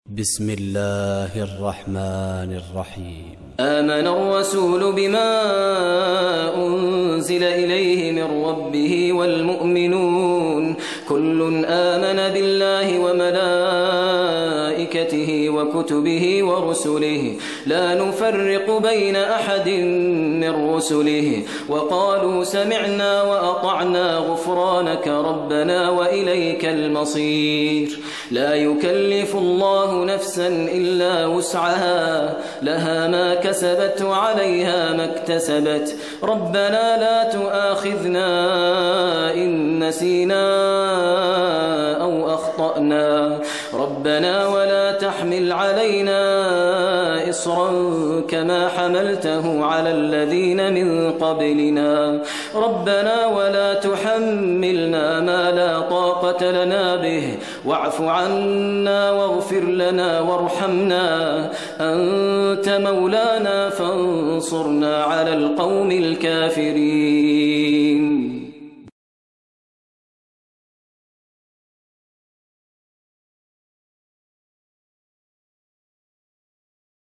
بسم الله الرحمن الرحيم. آمن الرسول بما أنزل إليه من ربه والمؤمنون كل آمن بالله وملائكته وكتبه ورسله لا نفرق بين أحد من رسله وقالوا سمعنا وأطعنا غفرانك ربنا وإليك المصير. لا يكلف الله نفسا إلا وسعها لها ما كسبت وعليها ما اكتسبت ربنا لا تؤاخذنا إن نسينا أو أخطأنا ربنا ولا تحمل علينا إصرا كما حملته على الذين من قبلنا ربنا ولا تحملنا ما لا طاقة لنا به واعف عنا واغفر لنا وارحمنا أنت مولانا فانصرنا على القوم الكافرين.